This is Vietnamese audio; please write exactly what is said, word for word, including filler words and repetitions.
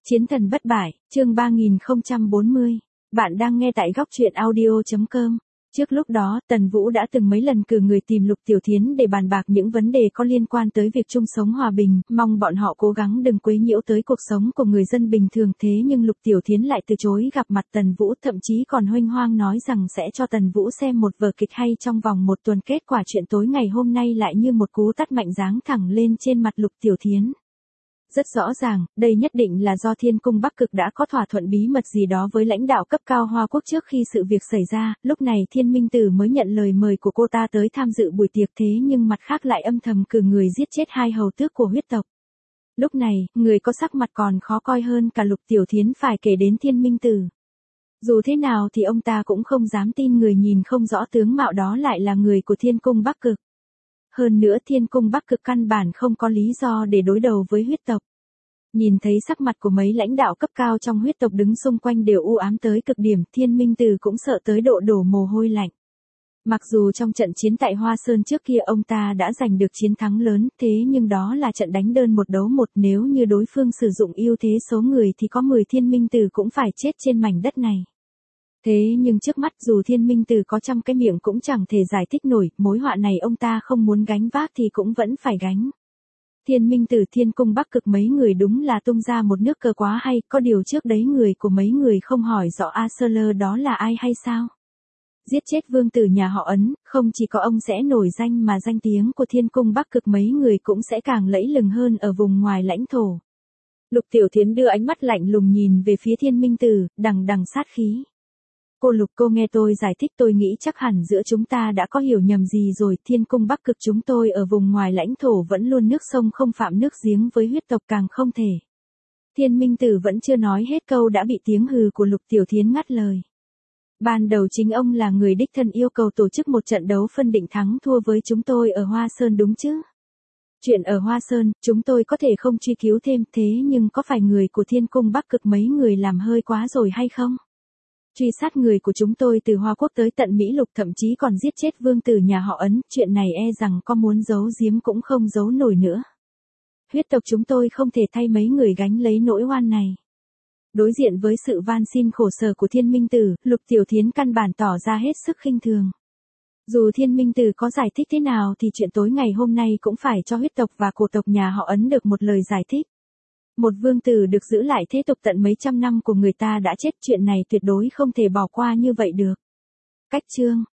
Chiến thần bất bại, chương ba nghìn không trăm bốn mươi. Bạn đang nghe tại góc truyện audio chấm com. Trước lúc đó, Tần Vũ đã từng mấy lần cử người tìm Lục Tiểu Thiến để bàn bạc những vấn đề có liên quan tới việc chung sống hòa bình, mong bọn họ cố gắng đừng quấy nhiễu tới cuộc sống của người dân bình thường. Thế nhưng Lục Tiểu Thiến lại từ chối gặp mặt Tần Vũ, thậm chí còn huênh hoang nói rằng sẽ cho Tần Vũ xem một vở kịch hay trong vòng một tuần. Kết quả chuyện tối ngày hôm nay lại như một cú tát mạnh giáng thẳng lên trên mặt Lục Tiểu Thiến. Rất rõ ràng, đây nhất định là do Thiên Cung Bắc Cực đã có thỏa thuận bí mật gì đó với lãnh đạo cấp cao Hoa Quốc trước khi sự việc xảy ra. Lúc này Thiên Minh Tử mới nhận lời mời của cô ta tới tham dự buổi tiệc, thế nhưng mặt khác lại âm thầm cử người giết chết hai hầu tước của huyết tộc. Lúc này, người có sắc mặt còn khó coi hơn cả Lục Tiểu Thiến phải kể đến Thiên Minh Tử. Dù thế nào thì ông ta cũng không dám tin người nhìn không rõ tướng mạo đó lại là người của Thiên Cung Bắc Cực. Hơn nữa Thiên Cung Bắc Cực căn bản không có lý do để đối đầu với huyết tộc. Nhìn thấy sắc mặt của mấy lãnh đạo cấp cao trong huyết tộc đứng xung quanh đều u ám tới cực điểm, Thiên Minh Tử cũng sợ tới độ đổ mồ hôi lạnh. Mặc dù trong trận chiến tại Hoa Sơn trước kia ông ta đã giành được chiến thắng lớn, thế nhưng đó là trận đánh đơn một đấu một, nếu như đối phương sử dụng ưu thế số người thì có mười Thiên Minh Tử cũng phải chết trên mảnh đất này. Thế nhưng trước mắt dù Thiên Minh Tử có trăm cái miệng cũng chẳng thể giải thích nổi, mối họa này ông ta không muốn gánh vác thì cũng vẫn phải gánh. Thiên Minh Tử Thiên Cung Bắc Cực mấy người đúng là tung ra một nước cờ quá hay, có điều trước đấy người của mấy người không hỏi rõ A Sơ Lơ đó là ai hay sao? Giết chết vương tử nhà họ Ấn, không chỉ có ông sẽ nổi danh mà danh tiếng của Thiên Cung Bắc Cực mấy người cũng sẽ càng lẫy lừng hơn ở vùng ngoài lãnh thổ. Lục Tiểu Thiến đưa ánh mắt lạnh lùng nhìn về phía Thiên Minh Tử, đằng đằng sát khí. Cô Lục, cô nghe tôi giải thích, tôi nghĩ chắc hẳn giữa chúng ta đã có hiểu nhầm gì rồi. Thiên Cung Bắc Cực chúng tôi ở vùng ngoài lãnh thổ vẫn luôn nước sông không phạm nước giếng, với huyết tộc càng không thể. Thiên Minh Tử vẫn chưa nói hết câu đã bị tiếng hừ của Lục Tiểu Thiến ngắt lời. Ban đầu chính ông là người đích thân yêu cầu tổ chức một trận đấu phân định thắng thua với chúng tôi ở Hoa Sơn đúng chứ? Chuyện ở Hoa Sơn, chúng tôi có thể không truy cứu thêm, thế nhưng có phải người của Thiên Cung Bắc Cực mấy người làm hơi quá rồi hay không? Truy sát người của chúng tôi từ Hoa Quốc tới tận Mỹ Lục, thậm chí còn giết chết vương tử nhà họ Ấn, chuyện này e rằng có muốn giấu giếm cũng không giấu nổi nữa. Huyết tộc chúng tôi không thể thay mấy người gánh lấy nỗi oan này. Đối diện với sự van xin khổ sở của Thiên Minh Tử, Lục Tiểu Thiến căn bản tỏ ra hết sức khinh thường. Dù Thiên Minh Tử có giải thích thế nào thì chuyện tối ngày hôm nay cũng phải cho huyết tộc và cổ tộc nhà họ Ấn được một lời giải thích. Một vương tử được giữ lại thế tục tận mấy trăm năm của người ta đã chết, chuyện này tuyệt đối không thể bỏ qua như vậy được. Cách chương,